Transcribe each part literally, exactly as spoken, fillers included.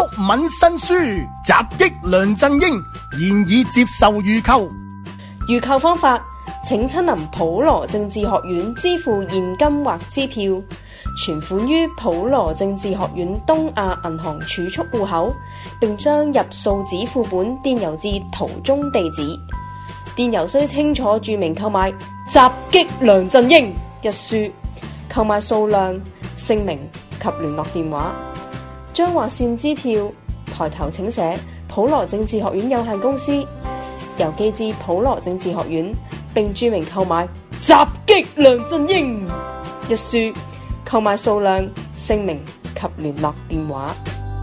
敏新書襲擊梁振英，現已接受預購。 預購方法，請親臨普羅政治學院支付現金或支票，存款於普羅政治學院東亞銀行儲蓄戶口，並將入數紙副本電郵至圖中地址。電郵須清楚註明購買襲擊梁振英一書，購買數量、姓名及聯絡電話。將劃線支票抬頭請寫普羅政治學院有限公司，郵寄至普羅政治學院，並註明購買襲擊梁振英一書，購買數量、姓名及聯絡電話。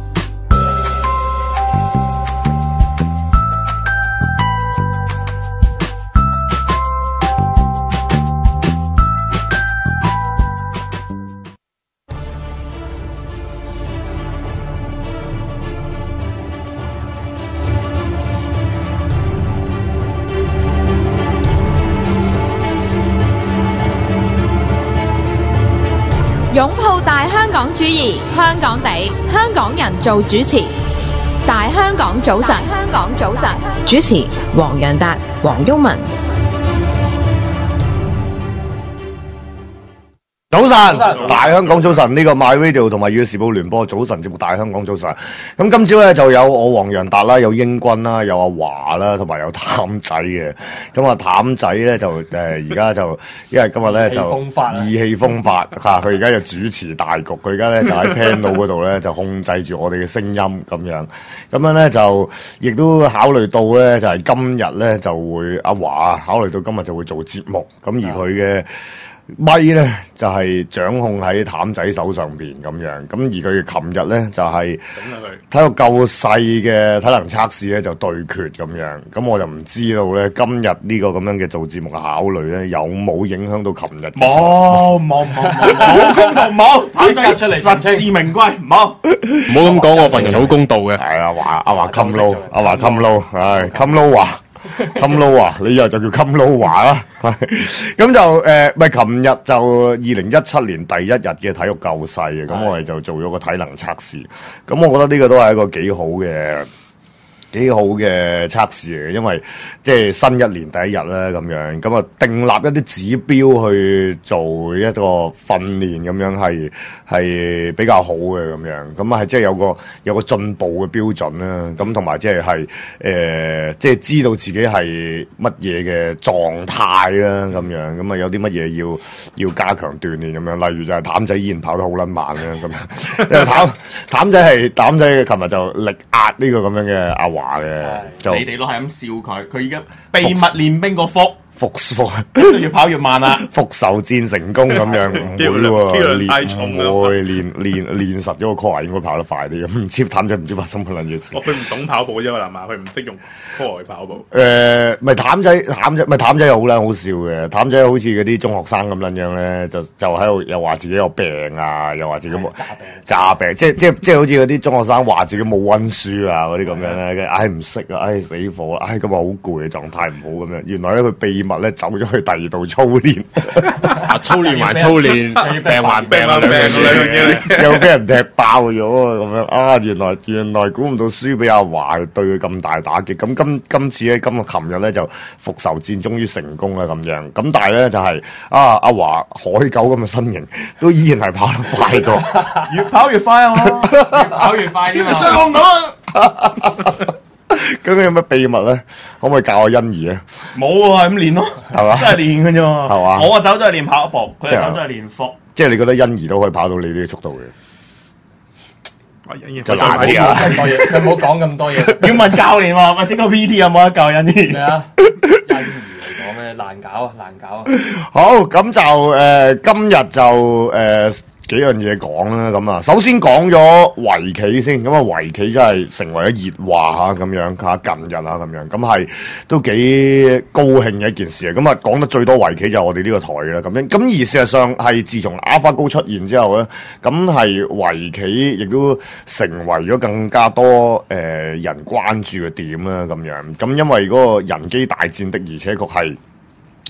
擁抱大香港主義，香港地，香港人做主持。大香港早晨，香港早晨， 主持黃洋達、黃毓民。 早晨，大香港早晨，呢個 My Radio 同埋《粵語時報》聯播早晨節目，大香港早晨。咁今朝咧就有我黃洋達啦，有英軍啦，有阿華啦，同埋有譚仔嘅。咁啊，譚仔咧就誒而家就因為今日咧就意氣風發吓，佢而家就主持大局，佢而家咧就喺 panel 嗰度咧就控制住我哋嘅聲音咁樣。咁樣咧就亦都考慮到咧就係今日咧就會阿華考慮到今日就會做節目，咁而佢嘅咪咧就係、是、掌控喺譚仔手上邊咁樣，咁而佢琴日咧就係體育救世嘅體能測試咧就對決咁樣，咁我就唔知道咧今日呢個咁樣嘅做節目嘅考慮咧有冇影響到琴日？ 冇冇冇冇公道冇，譚仔出嚟實至名歸，冇唔好咁講，我份人好公道嘅。 係啊，華阿華冚撈，阿華冚撈，唉冚撈華。冚撈啊！你以後就叫冚撈華啦，咁就誒，咪琴日就二零一七年第一日嘅體育救世嘅，咁我哋就做咗個體能測試，咁我覺得呢個都係一個幾好嘅。幾好嘅測試嚟嘅，因為即係新一年第一日咧咁樣，咁啊訂立一啲指標去做一個訓練咁樣係係比較好嘅咁樣，咁啊係即係有個有個進步嘅標準啦，咁同埋即係係誒即係知道自己係乜嘢嘅狀態啦咁樣，咁啊有啲乜嘢要要加強鍛鍊咁樣，例如就係譚仔依然跑得好撚慢嘅咁樣，因為譚譚仔係譚仔琴日就力壓呢個咁樣嘅阿華。話嘅， 你哋都係咁笑佢，佢而家秘密練兵個腹復復， 越跑越慢啦， 復仇戰成功咁樣，唔會喎，練唔會練練練實咗個 core 應該跑得快啲，唔知譚仔唔知發生乜撚嘢事。 哦，佢唔懂跑步啫嘛，係嘛？佢唔識用 core 去跑步。 誒，咪譚仔譚仔咪譚仔又好撚好笑嘅，譚仔好似嗰啲中學生咁撚樣咧，就就喺度又話自己有病啊，又話自己冇詐病，詐病，即即即好似嗰啲中學生話自己冇溫書啊嗰啲咁樣咧，唉唔識啊，唉死火啊，唉今日好攰嘅狀態唔好咁樣，原來咧佢秘密咧走咗去第二度操練， 操練還操練，病還病啊，兩樣嘢又俾人踢爆咗咁樣啊！原來原來估唔到輸俾阿華對佢咁大打擊，咁今今次咧今日琴日咧就復仇戰終於成功啦咁樣，咁但係咧就係、是、啊阿華海狗咁嘅身形都依然係跑得快咗， 越跑越快啊！越跑越快啲嘛，追唔到啊！ 咁佢有咩秘密咧？可唔可以教我欣怡啊？ 冇啊，咁練咯，係嘛？真係練嘅啫嘛，係嘛？我走咗係練跑步，佢走咗係練腹。 即係你覺得欣怡都可以跑到你呢啲速度嘅？ 就難啲啊！ 你唔好講咁多嘢， 要問教練喎，或者個 P T 有冇得教欣怡？ 咩啊？欣怡嚟講咧，難搞啊，難搞啊！ 好，咁就誒、呃，今日就誒。呃幾樣嘢講啦，咁啊，首先講咗圍棋先，咁啊圍棋真係成為咗熱話嚇咁樣嚇，近日啊咁樣，咁係都幾高興嘅一件事啊！咁啊講得最多圍棋就係我哋呢個台啦，咁樣，咁而事實上係自從 AlphaGo 出現之後咧，咁係圍棋亦都成為咗更加多誒、呃、人關注嘅點啦，咁樣，咁因為嗰個人機大戰的而且確係。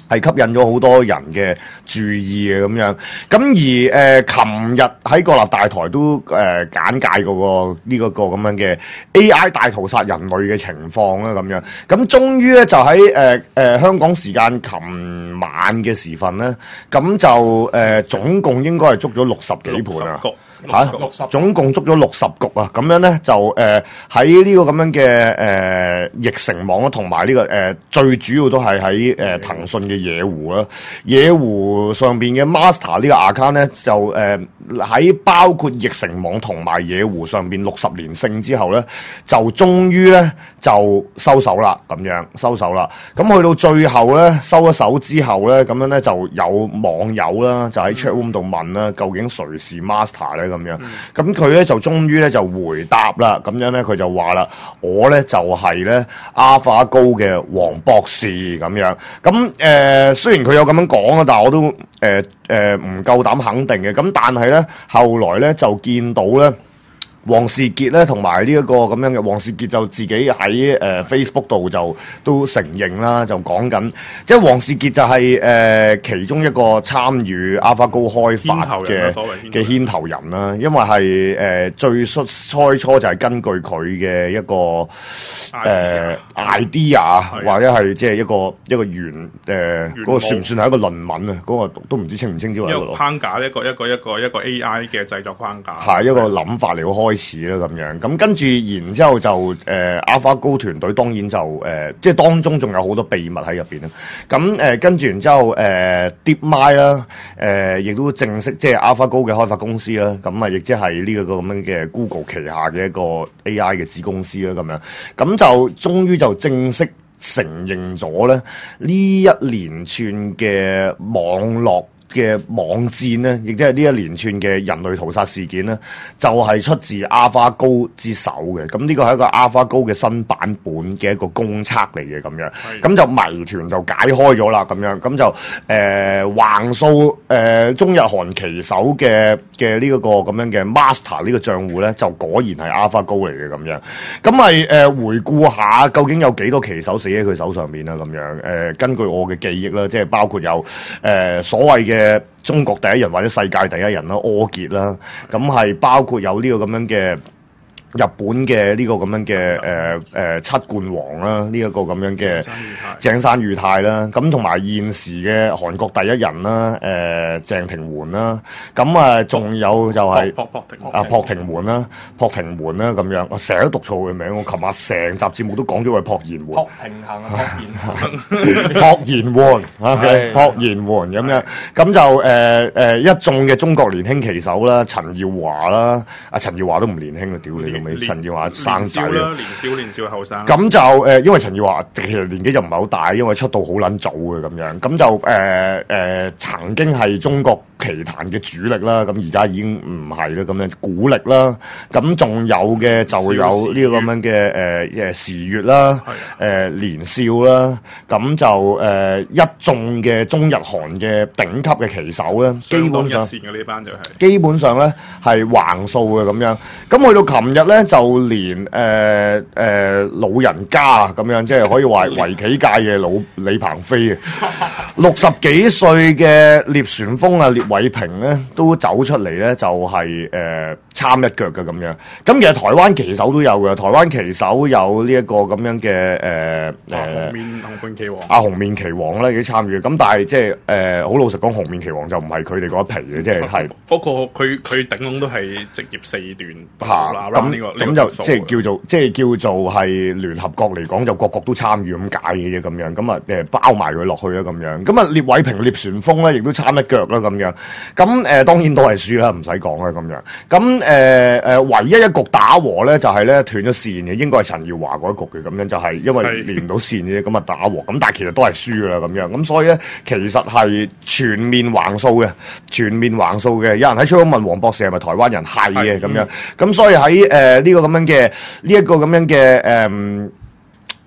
係吸引咗好多人嘅注意嘅咁樣，咁而誒琴日喺國立大台都誒、呃、簡介嗰個呢個個咁樣嘅 A I 大屠殺人類嘅情況啦咁樣，咁終於咧就喺誒誒香港時間琴晚嘅時分咧，咁就誒、呃、總共應該係捉咗六十幾盤啊。嚇，總共捉咗六十局啊！咁樣咧就誒喺呢個咁樣嘅誒翼城網啦，同埋呢個誒、呃、最主要都係喺誒騰訊嘅野狐啦，野狐上邊嘅 master 呢個 account 咧就誒喺、呃、包括翼城網同埋野狐上邊六十連勝之後咧，就終於咧就收手啦，咁樣收手啦。咁去到最後咧收咗手之後咧，咁樣咧就有網友啦就喺 chat room 度問啦，究竟誰是 master 咧？咁樣，咁佢咧就終於咧就回答啦，咁樣咧佢就話啦，我咧就係咧 AlphaGo 嘅黃博士咁樣，咁誒、呃、雖然佢有咁樣講啊，但係我都誒誒唔夠膽肯定嘅，咁但係咧後來咧就見到咧。黃士傑咧，同埋呢一個咁樣嘅黃士傑就自己喺誒、呃、Facebook 度就都承認啦，就講緊，即係黃士傑就係、是、誒、呃、其中一個參與 AlphaGo 開發嘅嘅牽頭人啦，因為係誒、呃、最初初初就係根據佢嘅一個誒、呃、idea 或者係即係一個一個原誒嗰個算唔算係一個論文啊？嗰、那個都唔知稱唔稱之為一個框架，一個一個一個一個 A I 嘅製作框架， 係一個諗法嚟開。開始啦咁樣，咁跟住然之後就誒、呃、AlphaGo 團隊當然就誒、呃，即係當中仲有好多秘密喺入邊啦。咁誒、呃、跟住然之後誒、呃、DeepMind 啦，誒亦都正式即係 AlphaGo 嘅開發公司啦。咁啊，亦即係呢個咁樣嘅 Google 旗下嘅一個 A I 嘅子公司啦。咁樣，咁就終於就正式承認咗咧呢一連串嘅網絡嘅網戰咧，亦都係呢一連串嘅人類屠殺事件咧，就係、是、出自 AlphaGo 之手嘅。咁呢個係一個 AlphaGo 嘅新版本嘅一個公測嚟嘅咁樣。咁就謎團就解開咗啦，咁樣咁就誒、呃、橫掃誒、呃、中日韓旗手嘅嘅呢一個咁樣嘅 master 呢個賬戶咧，就果然係 AlphaGo 嚟嘅咁樣。咁咪誒回顧下究竟有幾多旗手死喺佢手上面啦咁樣。誒、呃、根據我嘅記憶啦，即係包括有誒、呃、所謂嘅。嘅中國第一人或者世界第一人啦，柯潔啦，咁係包括有呢個咁樣嘅日本嘅呢個咁樣嘅誒誒七冠王啦，呢、這、一個咁樣嘅井山裕太啦，咁同埋現時嘅韓國第一人啦，誒、呃、鄭庭媛啦，咁啊仲有就係、是、 朴朴廷啊朴廷媛啦，朴廷媛啦咁樣，我成日都讀錯佢名，我琴日成集節目都講咗佢朴妍媛。 朴廷行啊，朴妍行， 朴妍媛，OK， 朴妍媛咁樣，咁就誒誒、呃、一眾嘅中國年輕旗手啦，陳耀華啦，阿陳耀華都唔年輕啊，屌你！陳耀華生仔啦， 年少年少後生。 咁就誒、呃，因為陳耀華其實年紀就唔係好大，因為出道好撚早嘅咁樣。咁就誒誒、呃呃，曾經係中國棋壇嘅主力啦。咁而家已經唔係啦，咁樣古力啦。咁仲有嘅就有呢個咁樣嘅誒誒時月啦，誒、呃、連少啦。咁就誒、呃、一眾嘅中日韓嘅頂級嘅棋手咧，基本上一線嘅呢班就係、是、 基本上咧係橫掃嘅咁樣。咁去到琴日咧，就連誒誒、呃呃、老人家啊咁樣，即係可以話圍棋界嘅老李鵬飛啊，六十幾歲嘅聶旋風啊，聶偉平咧都走出嚟咧，就係、是、誒、呃、參一腳嘅咁樣。咁其實台灣棋手都有嘅，台灣棋手有呢一個咁樣嘅誒誒紅面紅面棋王， 阿紅面棋王咧已經參與。咁但係即係誒好老實講，紅面棋王就唔係佢哋嗰一皮嘅，即係係不過佢佢頂籠都係職業四段嚇咁。咁、這個、就即係叫做，即係叫做係聯合國嚟講，就各國都參與咁解嘅啫，咁樣咁啊誒包埋佢落去啦，咁樣咁啊聶偉平、聶旋風咧，亦都參一腳啦，咁樣咁誒、呃、當然都係輸啦，唔使講啦，咁樣咁誒誒唯一一局打和咧，就係咧斷咗線嘅，應該係陳耀華嗰一局嘅，咁樣就係因為連唔到線嘅，咁啊打和，咁但係其實都係輸啦，咁樣咁所以咧，其實係全面橫掃嘅，全面橫掃嘅。有人喺出邊問黃博士係咪台灣人？係嘅，咁樣咁所以喺誒。誒、呃，呢、這個咁樣嘅，呢、這、一個咁樣嘅，誒、嗯，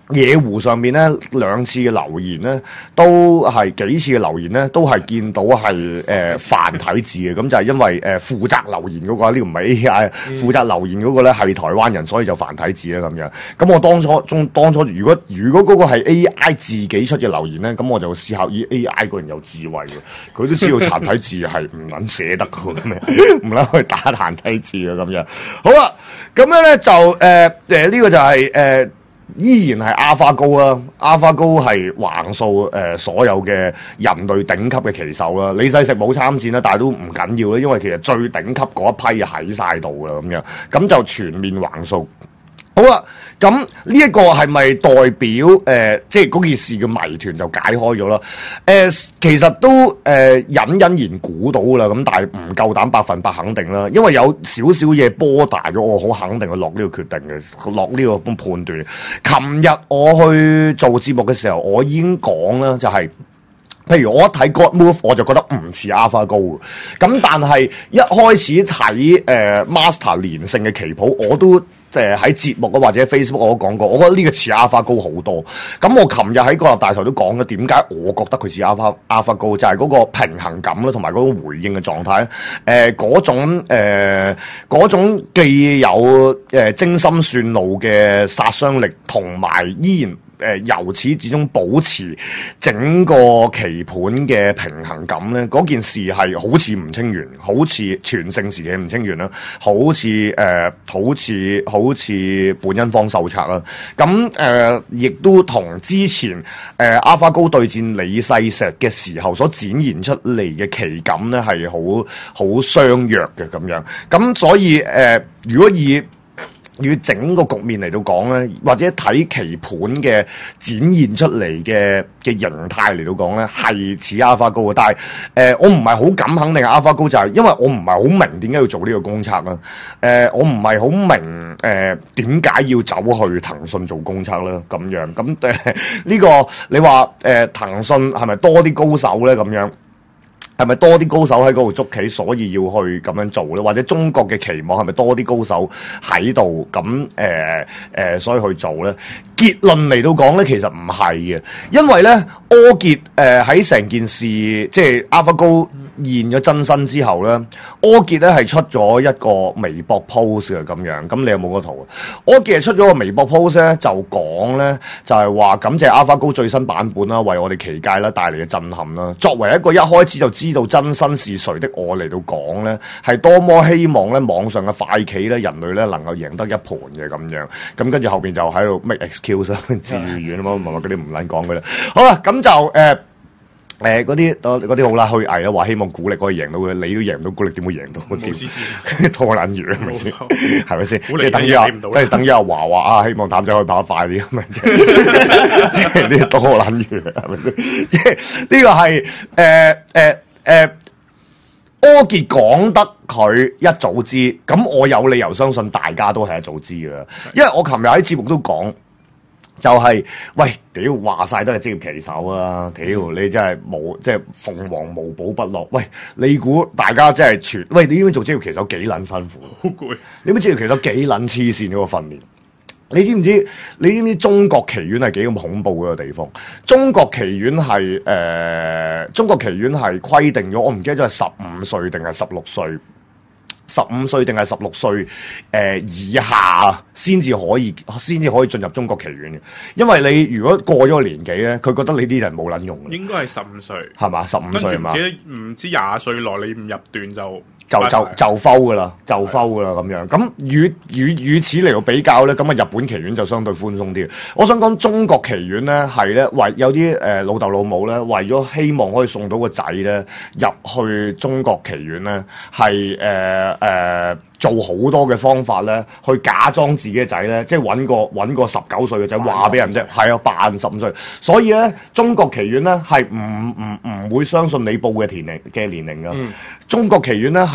野湖上面咧兩次嘅留言咧，都係幾次嘅留言咧，都係見到係誒、呃、繁體字嘅，咁就係因為誒、呃、負責留言嗰、那個呢、這個唔係 A I，、嗯、負責留言嗰個咧係台灣人，所以就繁體字啦咁樣。咁我當初中當初如果如果嗰個係 A I 自己出嘅留言咧，咁我就思考咦 A I 個人有智慧嘅，佢都知道殘體字係唔撚寫得嘅咁樣，唔撚去打殘體字嘅咁樣。好啦，咁樣咧就誒誒呢個就係、是、誒。呃依然係 AlphaGo 啦 ，AlphaGo 係橫掃誒所有嘅人類頂級嘅棋手啦。李世石冇參戰啦，但係都唔緊要啦，因為其實最頂級嗰一批喺晒度啦，咁樣咁就全面橫掃。好啦，咁呢一個係咪代表誒、呃，即係嗰件事嘅謎團就解開咗啦？誒、呃，其實都誒、呃、隱隱然估到啦，咁但係唔夠膽百分百肯定啦，因為有少少嘢波大咗，我好肯定去落呢個決定嘅，落呢個咁判斷。琴日我去做節目嘅時候，我已經講啦，就係、是。譬如我一睇 God Move 我就覺得唔似 AlphaGo 咁，但係一開始睇誒、呃、Master 連勝嘅棋譜，我都誒喺節目啊或者 Facebook 我都講過，我覺得呢個似 AlphaGo 好多。咁我琴日喺國立大台都講咗點解我覺得佢似 Alpha AlphaGo，就係嗰個平衡感啦，同埋嗰種回應嘅狀態。誒、呃、嗰種誒嗰、呃、種既有誒、呃、精心算路嘅殺傷力，同埋依然。誒、呃、由始至終保持整個棋盤嘅平衡感咧，嗰件事係好似吳清源，好似全盛時期吳清源啦，好似誒、呃，好似好似本因坊秀策啦。咁誒，亦、呃、都同之前誒 AlphaGo 對戰李世石嘅時候所展現出嚟嘅棋感咧，係好好相若嘅咁樣。咁所以誒、呃，如果以要整個局面嚟到講咧，或者睇棋盤嘅展現出嚟嘅嘅形態嚟到講咧，係似 AlphaGo 嘅。但係誒、呃，我唔係好敢肯定 AlphaGo 就係、是，因為我唔係好明點解要做呢個公測啦。誒、呃，我唔係好明誒點解要走去騰訊做公測啦。咁樣咁誒呢個你話誒騰訊係咪多啲高手咧？咁樣。係咪多啲高手喺嗰度捉棋，所以要去咁樣做咧？或者中國嘅期望係咪多啲高手喺度咁誒誒，所以去做咧？結論嚟到講咧，其實唔係嘅，因為咧柯潔誒喺成件事即係 AlphaGo現咗真身之後咧，柯潔咧係出咗一個微博 post 嘅咁樣。咁你有冇個圖啊？柯潔係出咗個微博 post 咧，就講咧就係話感謝 AlphaGo 最新版本啦，為我哋棋界啦帶嚟嘅震撼啦。作為一個一開始就知道真身是誰的我嚟到講咧，係多麼希望咧網上嘅快棋咧人類咧能夠贏得一盤嘅咁樣。咁跟住後邊就喺度 make excuse 啦，自語遠啊嘛，唔係話嗰啲唔撚講嘅啦。好啦，咁就誒。呃誒嗰啲嗰啲好啦，虛偽啊，話希望古力可以贏到嘅，你都贏唔到古力，點會贏到？冇拖撚魚係咪先？係咪先？即係等於啊，即係等於阿華話啊，希望譚仔可以跑得快啲咁樣，即係呢個拖撚魚係咪先？即係呢個係誒誒誒柯潔講得佢一早知，咁我有理由相信大家都係一早知㗎啦，因為我琴日喺節目都講。就係、是、喂，屌話晒都係職業棋手啊！屌你真係冇，即係鳳凰無寶不落。喂，你估大家真係全？喂，你知唔知做職業棋手幾撚辛苦？好攰！你知唔知職業棋手幾撚黐線嗰個訓練？你知唔知？你知唔知中國棋院係幾咁恐怖嗰個地方？中國棋院係誒、呃，中國棋院係規定咗，我唔記得咗係十五歲定係十六歲。十五歲定係十六歲誒以下先至可以，先至可以進入中國棋院嘅。因為你如果過咗個年紀咧，佢覺得你啲人冇撚用嘅。應該係十五歲，係嘛？十五歲嘛？跟住唔知唔知廿歲內你唔入段就就就就 foul 噶啦，就 foul 噶啦咁樣。咁與與與此嚟到比較咧，咁啊日本棋院就相對寬鬆啲。我想講中國棋院咧係咧為有啲誒、呃、老豆老母咧為咗希望可以送到個仔咧入去中國棋院咧係誒。誒、呃、做好多嘅方法咧，去假裝自己嘅仔咧，即係揾個揾個十九歲嘅仔話俾人啫，係啊，扮十五歲。所以咧，中國棋院咧係唔唔唔會相信你報嘅年齡嘅年齡噶。中國棋院咧係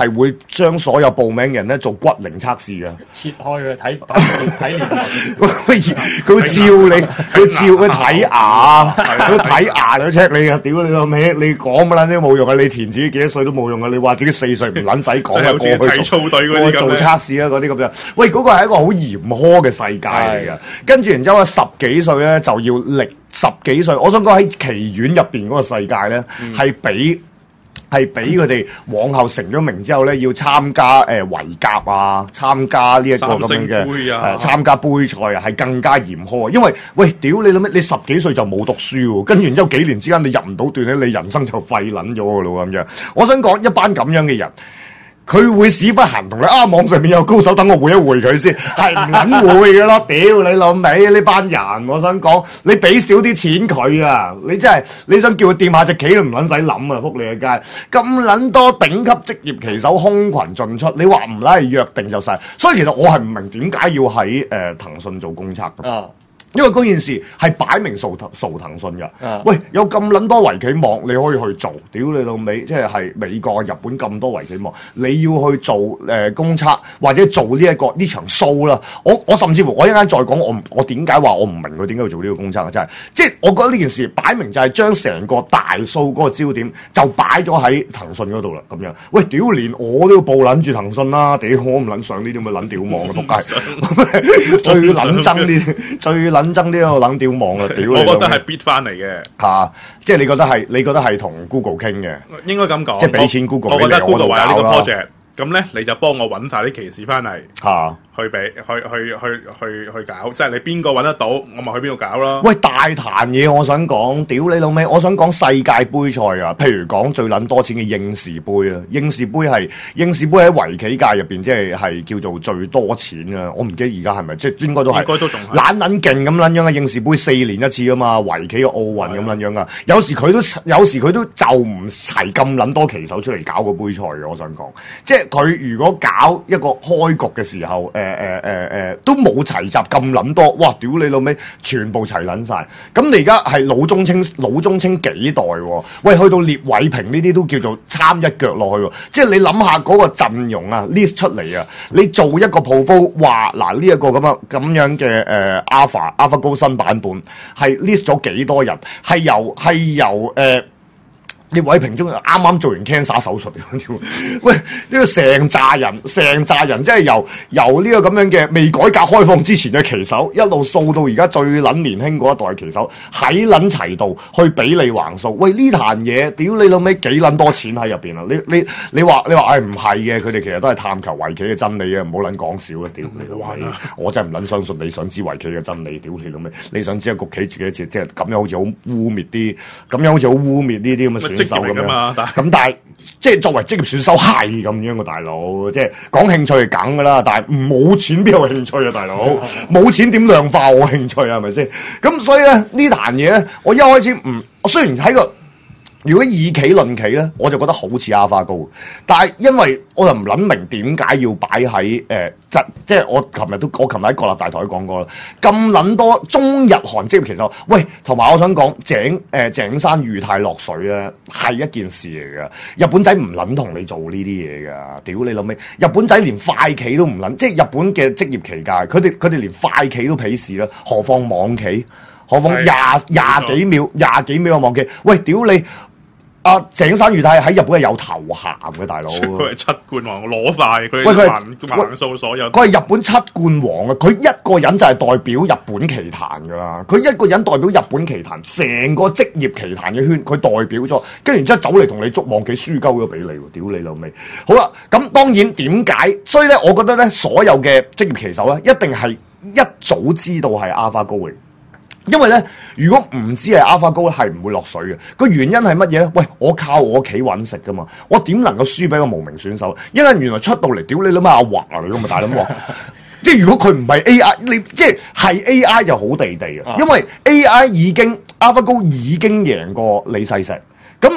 係會將所有報名嘅人咧做骨齡測試嘅， 切開佢睇睇年齡， 佢會照你，佢照佢睇牙，佢睇牙就 check 你啊！屌你老味，你講乜撚都冇用啊！你填自己幾多歲都冇用啊！你話自己四歲唔撚使講啊，過去做過去做測試啊嗰啲咁樣。喂，嗰個係一個好嚴苛嘅世界嚟㗎。跟住然之後十幾歲咧就要歷十幾歲，我想講喺棋院入邊嗰個世界咧係比。係俾佢哋往後成咗名之後咧，要參加誒圍甲啊，參加呢一個咁樣嘅誒參加杯賽啊，係更加嚴苛。因為喂，屌你諗咩？你十幾歲就冇讀書喎，跟住然之後幾年之間你入唔到段咧，你人生就廢撚咗㗎咯咁樣。我想講一班咁樣嘅人。佢會屎忽痕同你啊！網上面有高手，等我會一會佢先，係唔撚會嘅咯！屌你老味呢班人，我想講你俾少啲錢佢啊！你真係你想叫佢掂下隻棋都唔撚使諗啊！仆你嘅街咁撚多頂級職業棋手空群盡出，你話唔拉係約定就晒。所以其實我係唔明點解要喺誒騰訊做公測嘅。啊因為嗰件事係擺明掃掃騰訊㗎，啊、喂有咁撚多圍棋網你可以去做，屌你老味，即係係美國、日本咁多圍棋網，你要去做誒、呃、公測或者做呢、這、一個呢場 show 啦。我我甚至乎我一陣間再講，我我點解話我唔明佢點解要做呢個公測啊？真係，即係我覺得呢件事擺明就係將成個大 show 嗰個焦點就擺咗喺騰訊嗰度啦。咁樣，喂屌連我都要報撚住騰訊啦，屌我唔撚上呢啲咁嘅撚屌網嘅仆街，最撚憎呢最撚憎呢個冷屌網啊！屌， 我覺得係必翻嚟嘅嚇，即係你覺得係你覺得係同 Google 傾嘅， 應該咁講， 即係俾錢 Google， 我覺得 Google 話有呢個 project，咁咧你就幫我揾晒啲騎士翻嚟嚇。去俾去去去去去搞，即係你邊個揾得到，我咪去邊度搞咯。喂， 大壇嘢，我想講，屌你老味，我想講世界盃賽啊，譬如講最撚多錢嘅應氏杯啊，應氏杯係應氏杯喺圍棋界入邊，即係係叫做最多錢啊！我唔記得而家係咪，即係應該都係，應該都仲係懶撚勁咁撚樣嘅應氏杯四年一次啊嘛，圍棋嘅奧運咁撚樣噶，有時佢都有時佢都就唔齊咁撚多棋手出嚟搞個杯賽嘅，我想講，即係佢如果搞一個開局嘅時候，誒誒誒誒，都冇齊集咁撚多，哇！屌你老味，全部齊撚晒。咁你而家係老中青老中青幾代喎？喂，去到列偉平呢啲都叫做參一腳落去喎。即係你諗下嗰個陣容啊 ，list 出嚟啊，你做一個 profile 話嗱呢一個咁樣咁樣嘅誒、呃、Alpha Alpha 高新版本係 list 咗幾多人？係由係由誒。呃列偉平中啱啱做完 cancer 手術，喂呢、這個成扎人，成扎人即係由由呢個咁樣嘅未改革開放之前嘅棋手，一路掃到而家最撚年輕嗰一代棋手，喺撚齊度去比你橫掃。喂呢壇嘢，屌你老味幾撚多錢喺入邊啊！你你你話你話唉唔係嘅，佢哋其實都係探求圍棋嘅真理啊！唔好撚講笑啊！屌你老味，我真係唔撚相信你想知圍棋嘅真理，屌你老味，你想知一局棋自己一次，即係咁樣好似好污蔑啲，咁樣好似好污蔑呢啲咁嘅選手咁樣，咁但係即係作為職業選手係咁樣嘅大佬，即係講興趣係梗噶啦，但係冇錢邊有興趣啊，大佬冇錢點量化我興趣啊，係咪先？咁所以咧呢壇嘢咧，我一開始唔，我雖然喺個。如果以棋論棋咧，我就覺得好似阿花高，但係因為我就唔諗明點解要擺喺誒，即即係我琴日都我琴日喺國立大台講過啦，咁撚多中日韓職業棋手，喂，同埋我想講井誒、呃、井山裕太落水咧係一件事嚟㗎，日本仔唔撚同你做呢啲嘢㗎，屌你老味，日本仔連快棋都唔撚，即係日本嘅職業棋界，佢哋佢哋連快棋都鄙視啦，何況網棋，何況廿廿幾秒廿幾秒嘅網棋，喂，屌你！阿、啊、井山裕太喺日本係有頭銜嘅大佬， 佢係七冠王攞晒，佢喂佢橫橫掃所有， 佢係日本七冠王啊！佢一個人就係代表日本棋壇噶啦，佢一個人代表日本棋壇，成個職業棋壇嘅圈，佢代表咗，跟住然之後走嚟同你捉網棋輸鳩咗俾你，屌你老味！好啦，咁當然點解？所以咧，我覺得咧，所有嘅職業棋手咧，一定係一早知道係阿花高嘅。因為咧，如果唔知係 AlphaGo 咧，係唔會落水嘅。個原因係乜嘢咧？喂，我靠我企揾食噶嘛，我點能夠輸俾個無名選手？因為原來出到嚟，屌你諗下阿華嚟噶嘛，大佬話，即係如果佢唔係 A I，你即係係 A I 就好地地啊，因為 A I 已經 AlphaGo 已經贏過李世石，咁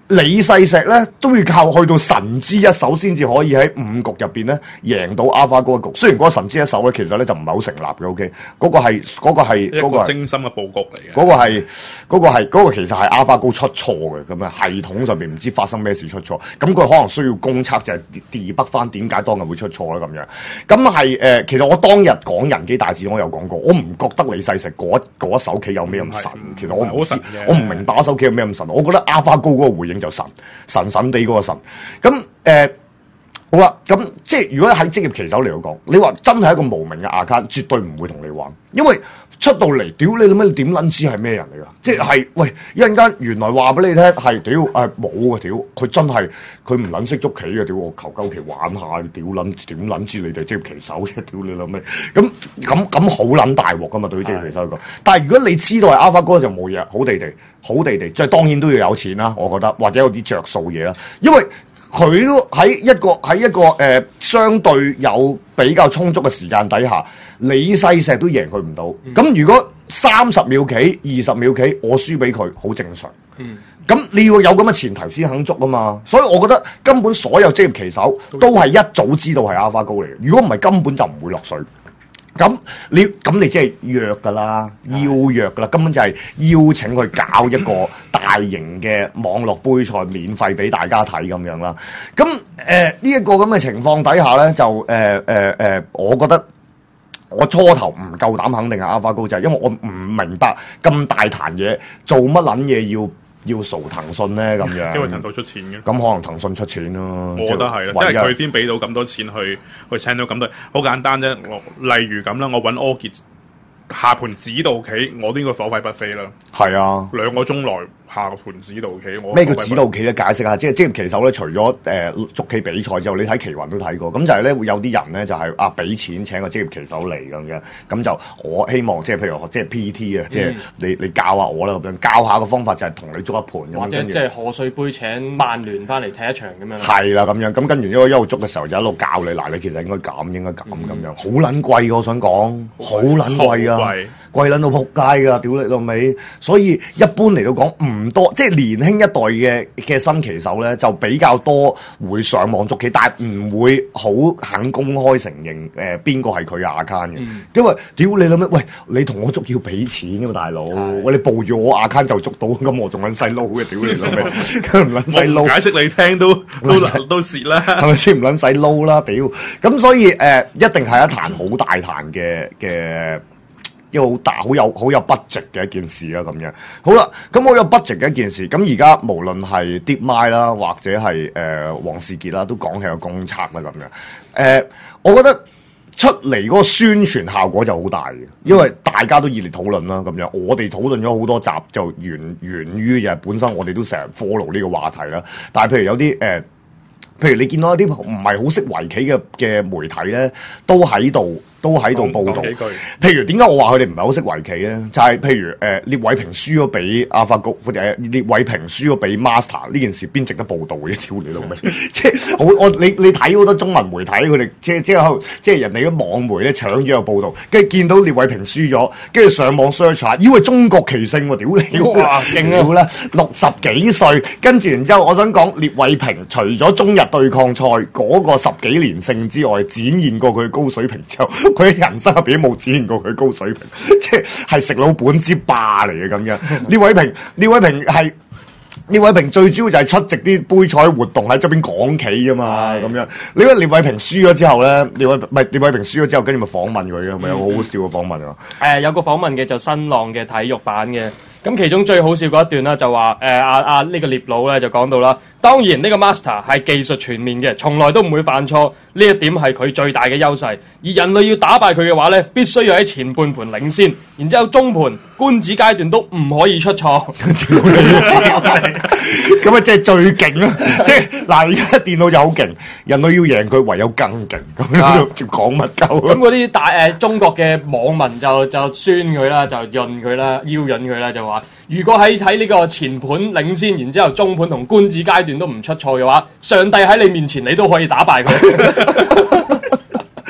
李世石咧都要靠去到神之一手先至可以喺五局入邊咧贏到 AlphaGo 一局。雖然嗰個神之一手咧其實咧就唔係好成立嘅 ，OK， 嗰個係嗰、嗰個係嗰個精心嘅佈局嚟嘅。 嗰個係嗰、嗰個係嗰、嗰個其實係 AlphaGo 出錯嘅，咁啊系統上邊唔知發生咩事出錯，咁佢可能需要公測就係 debug 翻點解當日會出錯啦咁樣。咁係誒，其實我當日講人機大戰我有講過，我唔覺得李世石嗰一手棋有咩咁神，其實我唔知，我唔明白嗰手棋有咩咁神，我覺得 AlphaGo 嗰個回應就神。神神地嗰個神，咁誒、呃、好啦，咁即係如果喺職業棋手嚟講，你話真係一個無名嘅 account，絕對唔會同你玩，因為出到嚟，屌你咁樣，你點撚知係咩人嚟㗎？即係喂一陣間原來話俾你聽係屌誒冇嘅屌，佢真係佢唔撚識捉棋嘅屌，我求鳩其玩下，屌撚點撚知你哋職業棋手啫？屌你諗咩？咁咁咁好撚大鑊㗎嘛，對於職業棋手嚟講。但係如果你知道係 AlphaGo 就冇嘢，好地地好地地，即係當然都要有錢啦，我覺得或者有啲着數嘢啦，因為佢都喺一個喺一個誒、呃、相對有比較充足嘅時間底下，李世石都贏佢唔到。咁、嗯、如果三十秒棋、二十秒棋，我輸俾佢，好正常。嗯，咁你要有咁嘅前提先肯捉啊嘛。所以我覺得根本所有職業棋手都係一早知道係 AlphaGo嚟嘅。如果唔係，根本就唔會落水。咁你咁你即係約㗎啦，邀約㗎啦，根本就係邀請佢搞一個大型嘅網絡杯賽，免費俾大家睇咁樣啦。咁誒呢一個咁嘅情況底下咧，就誒誒誒，我覺得我初頭唔夠膽肯定係 AlphaGo，就係因為我唔明白咁大壇嘢做乜撚嘢要。要掃騰訊咧咁樣， 因為騰訊出錢嘅， 咁可能騰訊出錢咯。 我覺得係啦，因為佢先俾到咁多錢去去請到咁多，好簡單啫。例如咁啦，我揾柯潔下盤指導棋，我都應該所費不菲啦。 係啊， 兩個鐘內下盤指導棋，我咩叫指導棋咧？解釋下，即係職業棋手咧，除咗誒捉棋比賽之後，你睇棋魂都睇過。咁就係咧，會有啲人咧就係、是、啊俾錢請個職業棋手嚟咁樣。咁就我希望即係譬如即係 P T 啊，即係你你教下我啦咁樣，教下個方法就係同你捉一盤咁。 或者即係賀歲杯請曼聯翻嚟踢一場咁樣。 係啦，咁樣咁跟住一路一路捉嘅時候，就一路教你嗱，你其實應該咁，應該咁咁、嗯、樣，好撚貴我想講，好撚貴啊！貴撚到撲街㗎，屌你老味！所以一般嚟到講唔多，即係年輕一代嘅嘅新棋手咧，就比較多會上網捉棋，但係唔會好肯公開承認誒邊個係佢嘅 account 嘅，嗯、因為屌你老味，喂你同我捉要俾錢㗎嘛，大佬，喂你報住我 account 就捉到，咁我仲撚細撈嘅，屌你老味，咁唔撚細撈， 解釋你聽都都都蝕啦，係咪先唔撚細撈啦？屌，咁所以誒、呃、一定係一壇好大壇嘅嘅。一個好大、好有、好有 budget 嘅一件事啦，咁樣好啦。咁好有 budget 嘅一件事，咁而家無論係 DeepMind 啦，或者係誒黃士傑啦，都講起個公測啦，咁樣誒、呃，我覺得出嚟嗰個宣傳效果就好大嘅，因為大家都熱烈討論啦，咁樣我哋討論咗好多集，就源源於就係本身我哋都成日 follow 呢個話題啦。但係譬如有啲誒。呃譬如你見到一啲唔係好識圍棋嘅嘅媒體咧，都喺度都喺度報導。譬如點解我話佢哋唔係好識圍棋咧？就係、是、譬如誒、呃，聶偉平輸咗俾 AlphaGo，誒聶偉平輸咗俾 Master 呢件事，邊值得報導嘅？屌你老味！即係我我你你睇好多中文媒體，佢哋即係即係即係人哋嘅網媒咧搶咗個報導，跟住見到聶偉平輸咗，跟住上網 search 下，以為中國棋聖喎！屌你！哇，勁啦！六十幾歲，跟住然之後，我想講聶偉平除咗中日對抗賽嗰個十幾連勝之外，展現過佢高水平之後，佢喺人生入邊冇展現過佢高水平，即係係食老本之霸嚟嘅咁樣。聶偉平，聶偉平係聶偉平最主要就係出席啲杯賽活動喺側邊講棋啊嘛，咁樣。你話聶偉平輸咗之後咧，聶偉唔係聶偉平輸咗之後，跟住咪訪問佢嘅，咪有好好笑嘅訪問啊。 誒，有個訪問嘅就新浪嘅體育版嘅。咁其中最好笑嗰一段啦，就話誒阿阿呢個聶佬咧就講到啦，當然呢個 Master 係技術全面嘅，從來都唔會犯錯，呢一點係佢最大嘅優勢。而人類要打敗佢嘅話咧，必須要喺前半盤領先，然之後中盤官子階段都唔可以出錯。 咁啊，即係最勁啦！即係嗱，而家電腦就好勁，人類要贏佢唯有更勁。咁樣講乜鳩？ 咁嗰啲大誒、呃、中國嘅網民就就酸佢啦，就潤佢啦，邀潤佢啦，就話如果喺喺呢個前盤領先，然之後中盤同官子階段都唔出錯嘅話，上帝喺你面前你都可以打敗佢。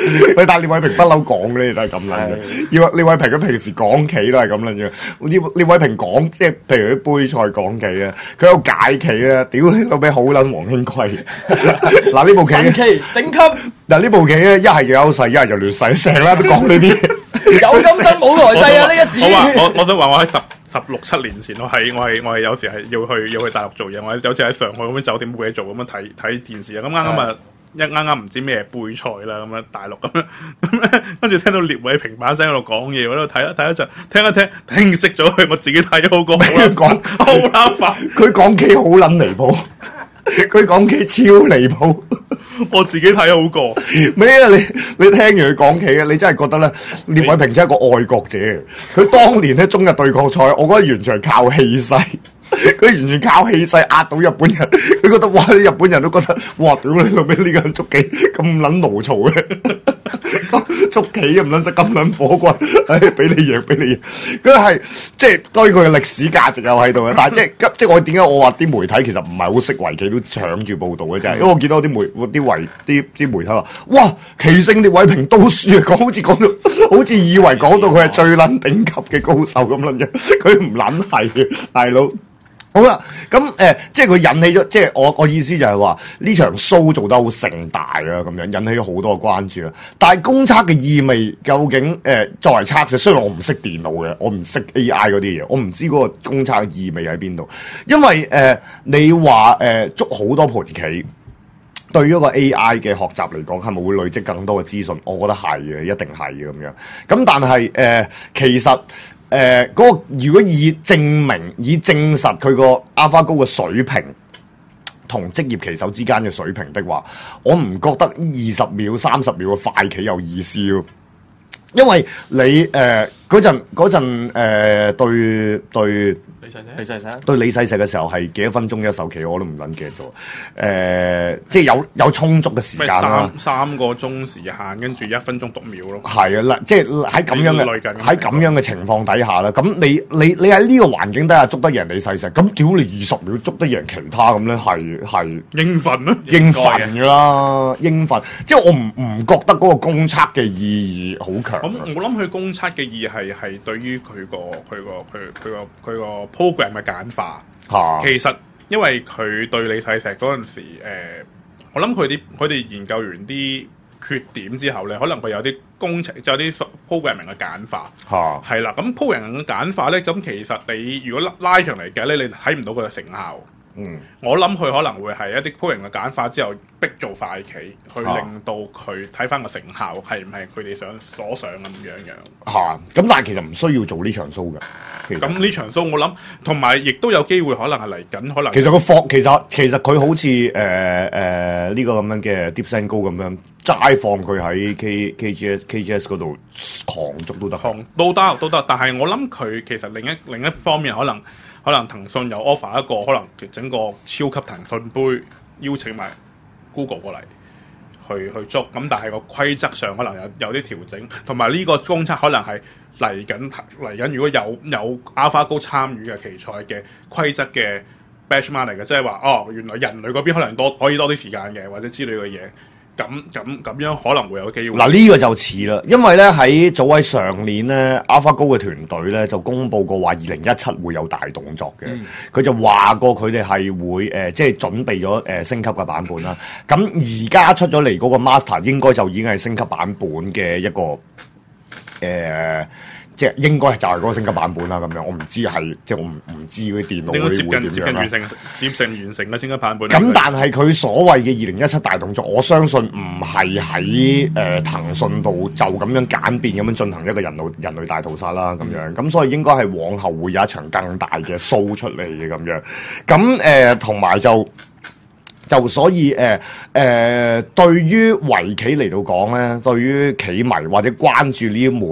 喂，但係列偉平不嬲講咧都係咁撚嘅。列列偉平佢平時講棋都係咁撚嘅。列列偉平講即係譬如啲杯賽講棋啊，佢有解棋啊，屌你老味好撚黃興貴。嗱呢部棋， 神棋頂級。 嗱呢部棋咧，一係就優勢，一係就劣勢，成日都講呢啲。 有今生冇來世啊！呢一字。 我話我我想話我喺十十六七年前，我係我係我係有時係要去要去大陸做嘢，我有時喺上海咁樣酒店冇嘢做咁樣睇睇電視啊。咁啱啱啊一啱啱唔知咩杯賽啦，咁樣大陸咁樣，咁跟住聽到列偉平把聲喺度講嘢，我喺度睇一睇一陣，聽一聽聽識咗佢，我自己睇好過。佢講好啦煩， 佢講棋好撚離譜，佢講棋超離譜。 我自己睇好過， 咩啊？你你聽完佢講棋啊，你真係覺得咧，列偉平真係一個愛國者。佢當年咧中日對抗賽，我覺得完全係靠氣勢，佢完全靠氣勢壓到日本人。佢覺得哇，日本人都覺得哇，屌你老味呢個人捉棋咁撚牢嘈嘅，捉棋又唔撚識咁撚火棍，唉，俾你贏俾你贏。佢係即係當然佢嘅歷史價值又喺度嘅，但係即係即係我點解我話啲媒體其實唔係好識圍棋都搶住報導嘅，就係因為我見到啲媒啲圍啲啲媒體話，哇，棋聖列偉平都輸啊，講好似講到好似以為講到佢係最撚頂級嘅高手咁撚嘅，佢唔撚係嘅，大佬。好啦，咁誒、呃，即係佢引起咗，即係我我意思就係話呢場 show 做得好盛大啊，咁樣引起咗好多關注啊。但係公測嘅意味究竟誒、呃、作為測試，雖然我唔識電腦嘅，我唔識 A I 嗰啲嘢，我唔知嗰個公測嘅意味喺邊度。因為誒、呃、你話誒、呃、捉好多盤棋，對於一個 A I 嘅學習嚟講，係咪會累積更多嘅資訊？我覺得係嘅，一定係嘅咁樣。咁但係誒、呃、其實。誒、呃，嗰、那個如果以證明、以證實佢個 AlphaGo 嘅水平同職業棋手之間嘅水平的話，我唔覺得二十秒、三十秒嘅快棋有意思咯。因為你誒嗰陣嗰陣誒對對李世石，李世石對李世石嘅時候係幾多分鐘一手棋，我都唔撚記得咗。誒、呃，即係有有充足嘅時間啦， 三三個鐘時限，跟住一分鐘讀秒咯。 係啊，嗱，即係喺咁樣嘅喺咁樣嘅情況底下啦，咁你你你喺呢個環境底下捉得贏李世石，咁屌你二十秒捉得贏其他咁咧，係係應份咯， 應份㗎啦，應份。即係我唔唔覺得嗰個公測嘅意義好強。 咁我諗佢公測嘅意義係係對於佢個佢個佢佢個佢個 program 嘅簡化。 啊、 其實因為佢對李世石嗰陣時，誒、呃，我諗佢啲佢哋研究完啲缺點之後咧，可能佢有啲工程，就有啲 programming 嘅簡化。 嚇係啦，咁 programming 嘅簡化咧，咁其實你如果拉拉長嚟計咧，你睇唔到佢嘅成效。 嗯， 我諗佢可能會係一啲 programming 嘅簡化之後逼做快棋，去令到佢睇翻個成效係唔係佢哋想所想咁樣樣。 嚇、啊，咁但係其實唔需要做呢場 show 嘅。 咁呢場 show 我諗，同埋亦都有機會可能係嚟緊，可能其實個放其實其實佢好似誒誒呢個咁樣嘅 DeepSend Go 咁樣齋放佢喺 K K G S K G S 嗰度狂捉都得， 狂都得都得。但係我諗佢其實另一另一方面可能。可能騰訊又 offer 一個可能整個超級騰訊杯，邀請埋 Google 過嚟去去捉，咁但係個規則上可能有有啲調整，同埋呢個公測可能係嚟緊嚟緊，如果有有 AlphaGo 參與嘅棋賽嘅規則嘅 benchmark 嚟嘅，即係話哦，原來人類嗰邊可能多可以多啲時間嘅，或者之類嘅嘢。咁咁咁樣可能會有機會。 嗱呢個就似啦，因為咧喺早喺上年咧 AlphaGo 嘅團隊咧就公佈過話二零一七會有大動作嘅，佢、嗯、就話過佢哋係會誒、呃、即係準備咗誒、呃、升級嘅版本啦。咁而家出咗嚟嗰個 Master 應該就已經係升級版本嘅一個誒。呃即係應該就係嗰個升級版本啦，咁樣我唔知係即係我唔唔知嗰啲電腦會點樣啦。接近完成， 接近完成嘅升級版本。 咁但係佢所謂嘅二零一七大動作，我相信唔係喺誒騰訊度就咁樣簡便咁樣進行一個人類人類大屠殺啦，咁樣咁、嗯、所以應該係往後會有一場更大嘅 show 出嚟嘅咁樣。咁誒同埋就就所以誒誒、呃呃、對於圍棋嚟到講咧，對於棋迷或者關注呢一門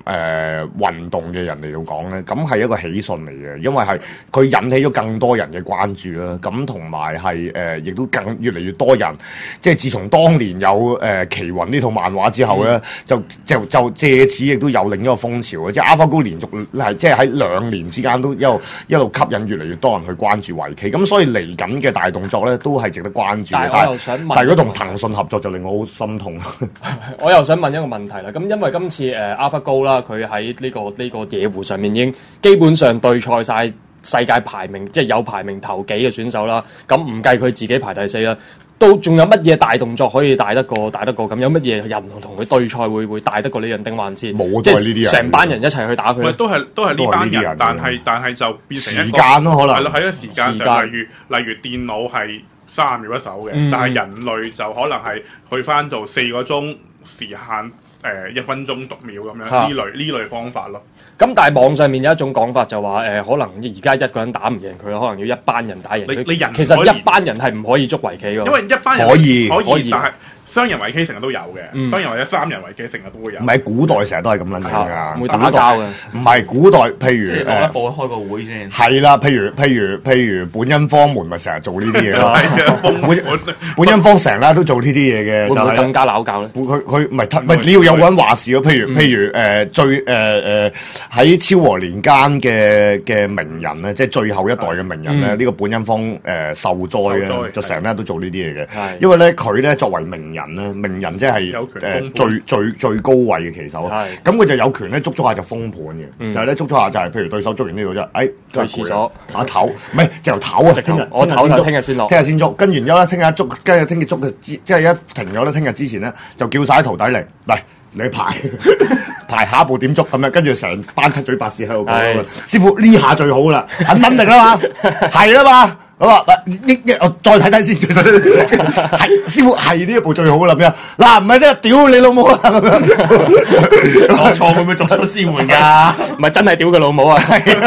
誒運動嘅人嚟到講咧，咁係一個喜訊嚟嘅，因為係佢引起咗更多人嘅關注啦。咁同埋係誒，亦都更越嚟越多人，即係自從當年有誒、呃《奇雲》呢套漫畫之後咧、嗯，就就就借此亦都有另一個風潮嘅，即係 AlphaGo連續係即係喺兩年之間都一路一路吸引越嚟越多人去關注圍棋。咁所以嚟緊嘅大動作咧，都係值得關注嘅。但係我又想問，但係如果同騰訊合作就令我好心痛。 我又想問一個問題啦，咁因為今次誒 AlphaGo 啦，佢喺呢個呢、呢個野湖上面已經基本上對賽晒世界排名即係有排名頭幾嘅選手啦，咁唔計佢自己排第四啦，都仲有乜嘢大動作可以大得過大得過咁？有乜嘢人同佢對賽會會大得過呢樣定還是冇？即係成班人一齊去打佢？ 都係都係呢班人，但係但係就變成一個時間咯，可能係咯喺個時間上，例如例如電腦係三秒一手嘅、嗯，但係人類就可能係去翻到四個鐘時限。誒、呃、一分鐘讀秒咁樣呢類呢類方法咯。 咁但係網上面有一種講法就話誒、呃，可能而家一個人打唔贏佢，可能要一班人打贏佢。 你你人其實一班人係唔可以捉圍棋㗎。 因為一班人可以可以， 可以但係雙人圍棋成日都有嘅、嗯，雙人或者三人圍棋成日都會有。 唔係古代成日都係咁撚樣㗎， 會打交嘅。唔係古代，譬如即係落一步開個會先。 係啦，譬如譬如譬如本因坊門咪成日做呢啲嘢咯。本本因坊成日都做呢啲嘢嘅， 會唔會更加鬧交咧？ 佢佢唔係唔係你要有個人話事咯。譬如、嗯、譬如誒、呃、最誒誒喺昭和年間嘅嘅名人咧，即係最後一代嘅名人咧，呢、嗯這個本因坊誒受災咧，就成日都做呢啲嘢嘅。因為咧佢咧作為名人咧，名人即係誒最最最高位嘅棋手，咁佢就有權咧捉捉下就封盤嘅、嗯，就係咧捉捉下就係譬如對手捉完呢度啫，誒去廁所下唞，唔係直頭唞啊！聽日我唞就聽日先落， 聽日先捉，跟完之後咧聽日捉，跟住聽日捉嘅即係一停咗咧，聽日之前咧就叫晒啲徒弟嚟嚟。你排排下一步點捉咁樣，跟住成班七嘴八舌喺度講，師傅呢下最好啦，肯肯定啦嘛，係啦嘛，咁啊呢呢我再睇睇先，再睇睇，係師傅係呢一步最好啦，咩啊？嗱唔係咧，屌你老母啊！咁樣講錯會唔會作出師門㗎？ 唔係真係屌佢老母啊！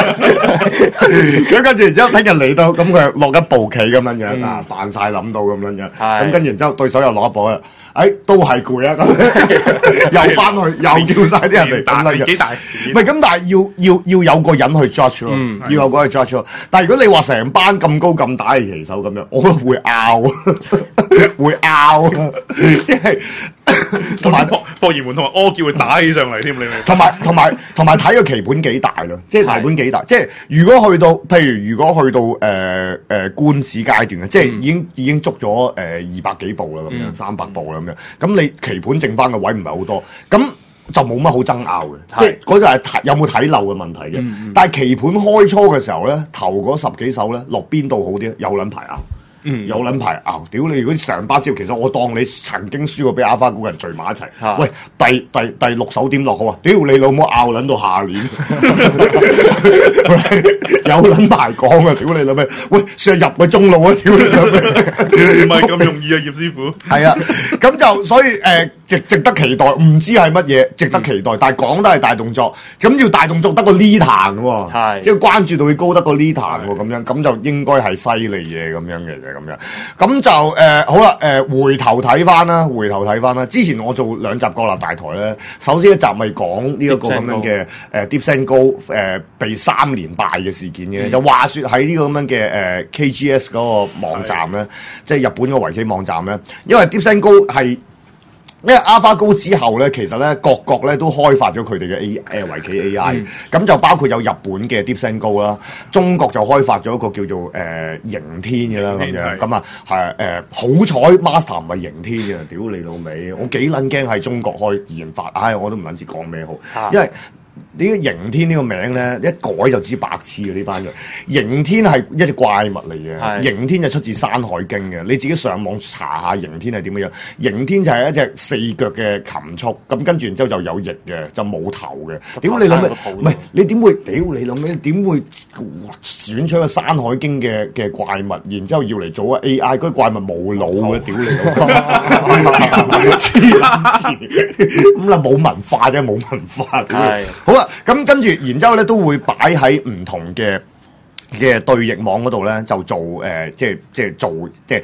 咁跟住然之後聽日嚟到，咁佢落一步棋咁樣樣啊，扮晒諗到咁樣樣，咁跟住然之後對手又落一步啊！誒，都係攰啊！咁又翻去，又叫晒啲人嚟打啦， 幾大？ 唔係咁，但係要要要有個人去 judge 咯、嗯，要有個人去 judge 咯。但係如果你話成班咁高咁打嘅棋手咁樣，我覺得會拗，會拗，即係同埋博博爾門同埋柯叫佢打起上嚟添，你明？ 同埋同埋同埋睇個棋盤幾大咯，即係棋盤幾大。即係如果去到，譬如如果去到誒誒官子階段嘅，即係已經、嗯、已經捉咗誒二百幾步啦，咁樣三百步啦。咁樣，咁你棋盤剩翻嘅位唔係好多，咁就冇乜好爭拗嘅，即係嗰個係睇有冇睇漏嘅問題嘅、嗯。但係棋盤開初嘅時候咧，頭嗰十幾手咧，落邊度好啲？有撚排拗。嗯，有撚排拗，屌你！如果成班招，其實我當你曾經輸過俾阿花股人聚埋一齊。喂，第第第六手點落好啊？屌你老母拗撚到下年，有撚排講啊！屌你老味，喂，上入去中路啊！屌你老味， 唔係咁容易啊，葉師傅。 係啊，咁就所以誒，值、呃、值得期待，唔知係乜嘢，值得期待。嗯、但係講都係大動作，咁要大動作得個呢壇喎，係即係關注度要高得個呢壇喎，咁樣咁就應該係犀利嘢咁樣嘅。咁樣，咁就誒、呃、好啦，誒、呃、回頭睇翻啦，回頭睇翻啦。之前我做兩集國立大台咧，首先一集咪講呢一個咁樣嘅誒 DeepSendGo 誒被三連敗嘅事件嘅、嗯，就話說喺呢個咁樣嘅誒、呃、K G S 嗰個網站咧，即係日本嘅圍棋網站咧，因為 DeepSendGo 係。因為 AlphaGo 之後咧，其實咧各國咧都開發咗佢哋嘅 A 誒圍棋 A I，咁、嗯、就包括有日本嘅 DeepSendGo 啦，中國就開發咗一個叫做誒刑、呃、天嘅啦咁樣，咁啊係誒好彩 Master 唔係刑天嘅，屌你老味，我幾撚驚係中國開研發，唉我都唔撚知講咩好，啊、因為。呢個刑天呢個名咧，一改就知白痴嘅呢班人。刑天係一隻怪物嚟嘅，刑天就出自《山海經》嘅。你自己上網查下刑天係點樣。刑天就係一隻四腳嘅禽畜，咁跟住然之後就有翼嘅，就冇頭嘅。屌你諗咩？唔係你點會？屌你諗咩？點會選取個《山海經》嘅嘅怪物，然之後要嚟做個 A I？嗰個怪物冇腦嘅，屌你黐線！咁啦冇文化啫，冇文化。好啦，咁跟住，然之後咧都會擺喺唔同嘅嘅對弈網嗰度咧，就做誒、呃，即係即係做即係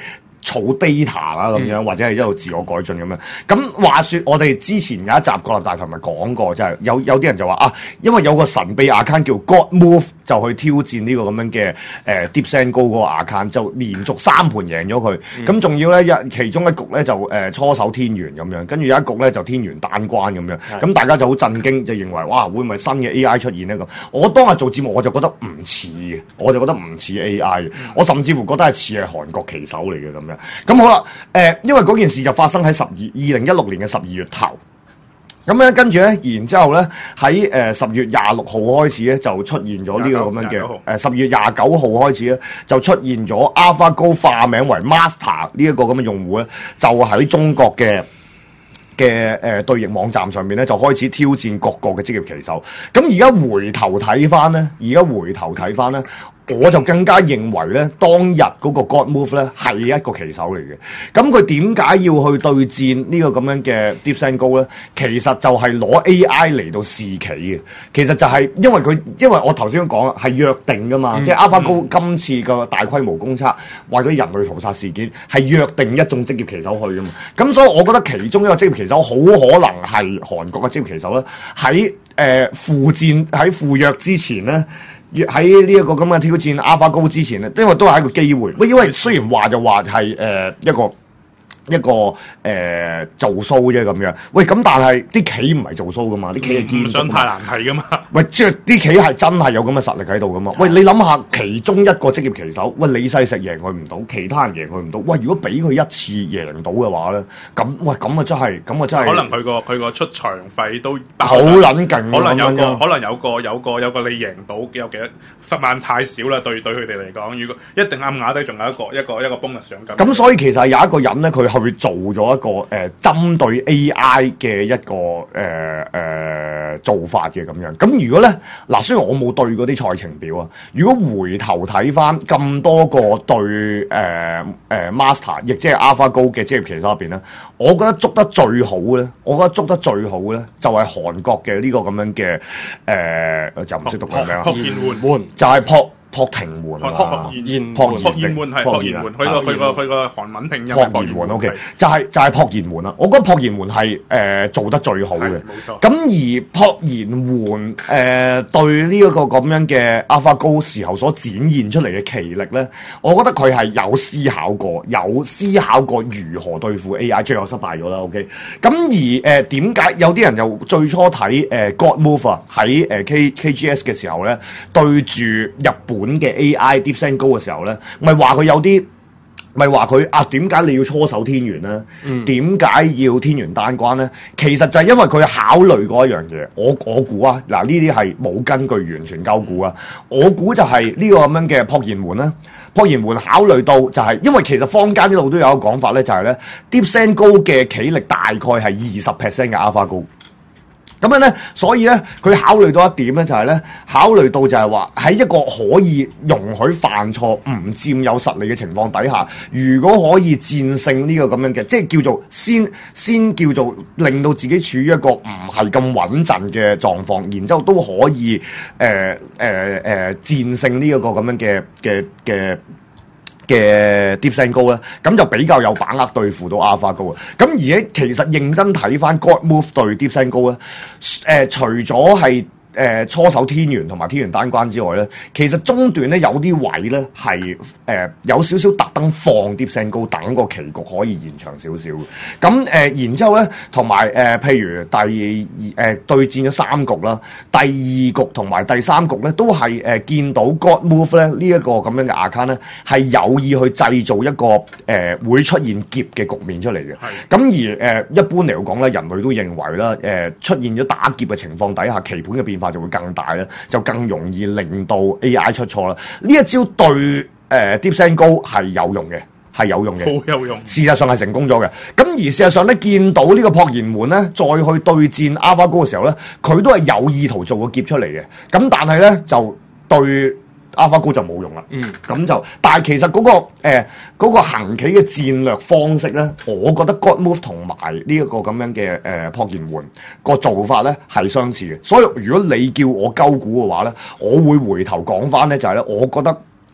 儲 data 啦咁樣，或者係一路自我改進咁樣。咁話說我哋之前有一集國立大台咪講過，就係有有啲人就話啊，因為有個神秘 account 叫 Godmove 就去挑戰呢個咁樣嘅誒 DeepSend Go 嗰個 account，就連續三盤贏咗佢。咁仲、嗯、要咧一其中一局咧就誒、呃、初手天元咁樣，跟住有一局咧就天元單關咁樣。咁大家就好震驚，就認為哇會唔會新嘅 A I 出現咧咁？我當日做節目我就覺得唔似嘅，我就覺得唔似 A I 嘅，我甚至乎覺得係似係韓國棋手嚟嘅咁樣。咁好啦，誒、呃，因為嗰件事就發生喺十二二零一六年嘅十二月頭，咁咧跟住咧，然之後咧喺誒十月廿六號開始咧就出現咗呢個咁樣嘅誒十月廿九號開始咧就出現咗 AlphaGo 化名為 Master 呢一個咁嘅用戶咧，就喺中國嘅嘅誒對弈網站上面咧就開始挑戰各個嘅職業棋手。咁而家回頭睇翻咧，而家回頭睇翻咧。我就更加認為咧，當日嗰個 Godmove 咧係一個棋手嚟嘅。咁佢點解要去對戰呢個咁樣嘅 DeepSend Go 咧？其實就係攞 A I 嚟到試棋嘅。其實就係因為佢，因為我頭先講啦，係約定噶嘛，嗯、即係 AlphaGo、嗯、今次個大規模公測為咗人類屠殺事件係約定一眾職業棋手去噶嘛。咁所以我覺得其中一個職業棋手好可能係韓國嘅職業棋手咧，喺誒赴戰喺赴約之前咧。喺呢一個咁嘅挑戰 AlphaGo 之前咧，因為都係一個機會。喂，因為雖然話就話係誒一個一個誒、呃、做 show 啫咁樣。喂，咁但係啲棋唔係做 show 噶嘛，啲棋係堅。唔想太難睇噶嘛。喂，即係啲棋係真係有咁嘅實力喺度噶嘛。喂，你諗下其中一個職業棋手，喂李世石贏佢唔到，其他人贏佢唔到。喂，如果俾佢一次贏到嘅話咧，咁喂咁啊真係，咁啊真係。可能佢個佢個出場費都好撚勁，可能有個可能有個有個有個你贏到有幾多十萬太少啦，對對佢哋嚟講，如果一定啱啞低，仲有一個一個一個 bonus 獎金。咁所以其實有一個人咧，佢去做咗一個誒、呃、針對 A I 嘅一個誒誒、呃呃、做法嘅咁樣。咁如果咧嗱，雖然我冇對嗰啲賽程表啊，如果回頭睇翻咁多個對誒誒、呃呃、Master，亦即係 AlphaGo 嘅職業棋手入邊咧，我覺得捉得最好咧，我覺得捉得最好咧，就係、是、韓國嘅呢個咁樣嘅誒、呃，就唔識讀個名啦，朴妍媛，就係朴。朴廷媛啊，朴妍朴妍媛係朴妍媛，佢個佢個佢個韓文拼音朴妍媛 ，OK， 就係就係朴妍媛啦。我覺得朴妍媛係誒做得最好嘅，冇錯。咁而朴妍媛誒對呢一個咁樣嘅 AlphaGo 時候所展現出嚟嘅棋力咧，我覺得佢係有思考過，有思考過如何對付 A I， 最後失敗咗啦。OK， 咁而誒點解有啲人又最初睇誒 Godmove 啊喺誒 K KGS 嘅時候咧，對住日本嘅 A I DeepSend Go 嘅時候咧，咪話佢有啲，咪話佢啊點解你要初手天元咧？點解、嗯、要天元單關咧？其實就係因為佢考慮過一樣嘢，我我估啊，嗱呢啲係冇根據，完全鳩估啊！我估就係呢個咁樣嘅朴妍媛咧，朴妍媛考慮到就係、是，因為其實坊間一路都有一個講法咧，就係咧 DeepSend Go 嘅棋力大概係二十 percent 嘅 AlphaGo。咁樣咧，所以咧，佢考慮到一點咧，就係咧，考慮到就係話喺一個可以容許犯錯、唔佔有實力嘅情況底下，如果可以戰勝呢個咁樣嘅，即係叫做先先叫做令到自己處於一個唔係咁穩陣嘅狀況，然之後都可以誒誒誒戰勝呢一個咁樣嘅嘅嘅嘅 DeepSend Go 咧，咁就比較有把握對付到 AlphaGo 啊！咁而且其實認真睇翻 Godmove 對 DeepSend Go 咧，誒除咗係誒、呃、初手天元同埋天元單關之外咧，其實中段咧有啲位咧係誒有少少特登放 DeepSend Go，等個棋局可以延長少少。咁誒、呃、然之後咧，同埋誒譬如第二誒、呃、對戰咗三局啦，第二局同埋第三局咧都係誒、呃、見到 Godmove 咧呢一、這個咁樣嘅 account 咧係有意去製造一個誒、呃、會出現劫嘅局面出嚟嘅。咁而誒、呃、一般嚟講咧，人類都認為啦，誒、呃、出現咗打劫嘅情況底下，棋盤嘅變化就會更大咧，就更容易令到 A I 出錯啦。呢一招對誒、呃、DeepSend Go 係有用嘅，係有用嘅，好有用。事實上係成功咗嘅。咁而事實上咧，見到呢個朴妍媛咧，再去對戰 AlphaGo 嘅時候咧，佢都係有意圖做個劫出嚟嘅。咁但係咧就對 AlphaGo 就冇用啦。嗯，咁就，但係其實嗰、那個誒嗰、呃那個行棋嘅戰略方式咧，我覺得 Godmove 同埋呢一個咁樣嘅誒朴妍媛個做法咧係相似嘅。所以如果你叫我鳩估嘅話咧，我會回頭講翻咧，就係、是、咧，我覺得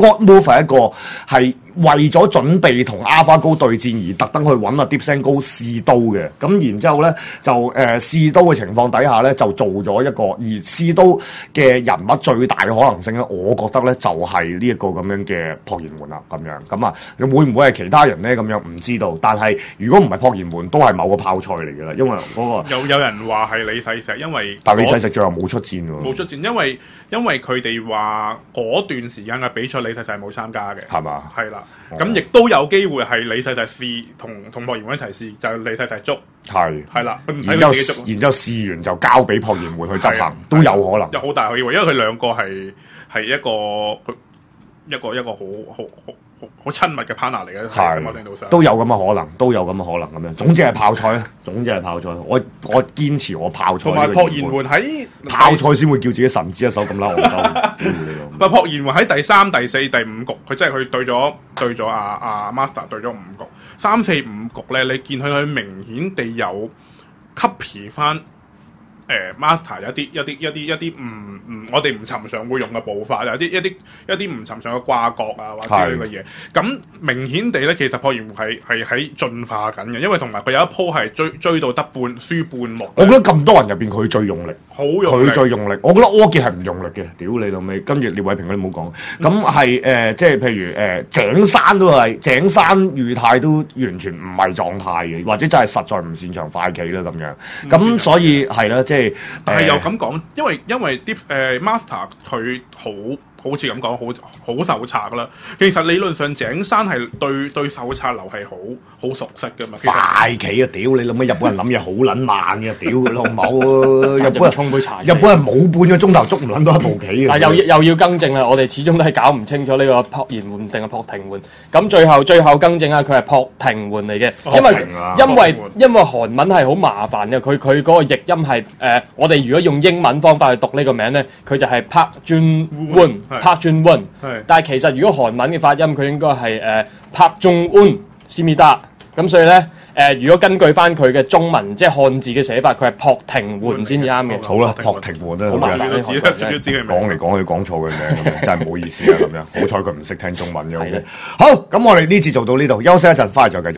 God Move 係一個係為咗準備同 AlphaGo 對戰而特登去揾阿 DeepSendGo 試刀嘅。咁然之後咧就誒、呃、試刀嘅情況底下咧就做咗一個，而試刀嘅人物最大嘅可能性咧，我覺得咧就係呢一個咁樣嘅撲燃門啦咁樣。咁啊，會唔會係其他人咧咁樣唔知道？但係如果唔係撲燃門，都係某個泡菜嚟㗎啦，因為嗰、那個有有人話係李世石，因為但李世石最後冇出戰喎， 冇出戰，因為因為佢哋話嗰段時間嘅比賽李世石冇參加嘅， 係嘛？ 係啦，咁亦都有機會係李世石試同同撲燃門一齊試，就係、是、李世石捉，係係啦，唔使佢自己捉， 然之後試完就交俾撲燃門去執行，都有可能， 有好大機會，因為佢兩個係係一個一個一個好好好。好親密嘅 partner 嚟嘅，係某程度上都有咁嘅可能，都有咁嘅可能咁樣。總之係泡菜啊，總之係泡菜。我我堅持我泡菜。同埋撲燃門喺泡菜先會叫自己神之一手咁啦，我唔得。 唔係撲燃門喺第三、第四、第五局，佢即係佢對咗對咗阿阿 Master 對咗五局，三四五局咧，你見佢佢明顯地有 copy 翻。誒、呃、master 有一啲一啲一啲一啲唔唔，我哋唔尋常會用嘅步伐，有啲一啲一啲唔尋常嘅掛角啊，或者之類嘅嘢。咁明顯地咧，其實撲燃門係係喺進化緊嘅，因為同埋佢有一鋪係追追到得半輸半目。 我覺得咁多人入邊佢最用力， 好用力， 佢最用力。我覺得柯潔係唔用力嘅，屌你老味。跟住聶偉平嗰啲冇講。咁係誒，即係譬如誒、呃、井山都係井山裕太都完全唔係狀態嘅，或者真係實在唔擅長快棋啦咁樣。咁、嗯、所以係啦，即係。 但係又咁講，因為因為啲誒、呃、master 佢好好似咁講，好好手冊啦。其實理論上井山係對對手冊流係好好熟悉嘅嘛。 快棋啊！屌你老味，日本人諗嘢好撚慢嘅，屌佢老母！日本人沖杯茶，日本人冇半個鐘頭捉唔撚到一步棋嘅。 又又要更正啦，我哋始終都係搞唔清楚呢個撲燃門定係撲停門。咁最後最後更正啊，佢係撲停門嚟嘅，因為因為因為韓文係好麻煩嘅，佢佢嗰個譯音係誒、呃，我哋如果用英文方法去讀呢個名咧，佢就係 Park Jun Won。Park Jun Won，但係其實如果韓文嘅發音，佢應該係誒 Park Jung Un Simida。咁所以咧，誒、呃、如果根據翻佢嘅中文即係漢字嘅寫法，佢係撲停門先至啱嘅。 好啦，撲停門啦， 好麻煩呢個講嚟講去講錯嘅名，真係唔好意思啊咁樣。好彩佢唔識聽中文嘅。好，咁我哋呢次做到呢度，休息一陣，翻嚟再繼續。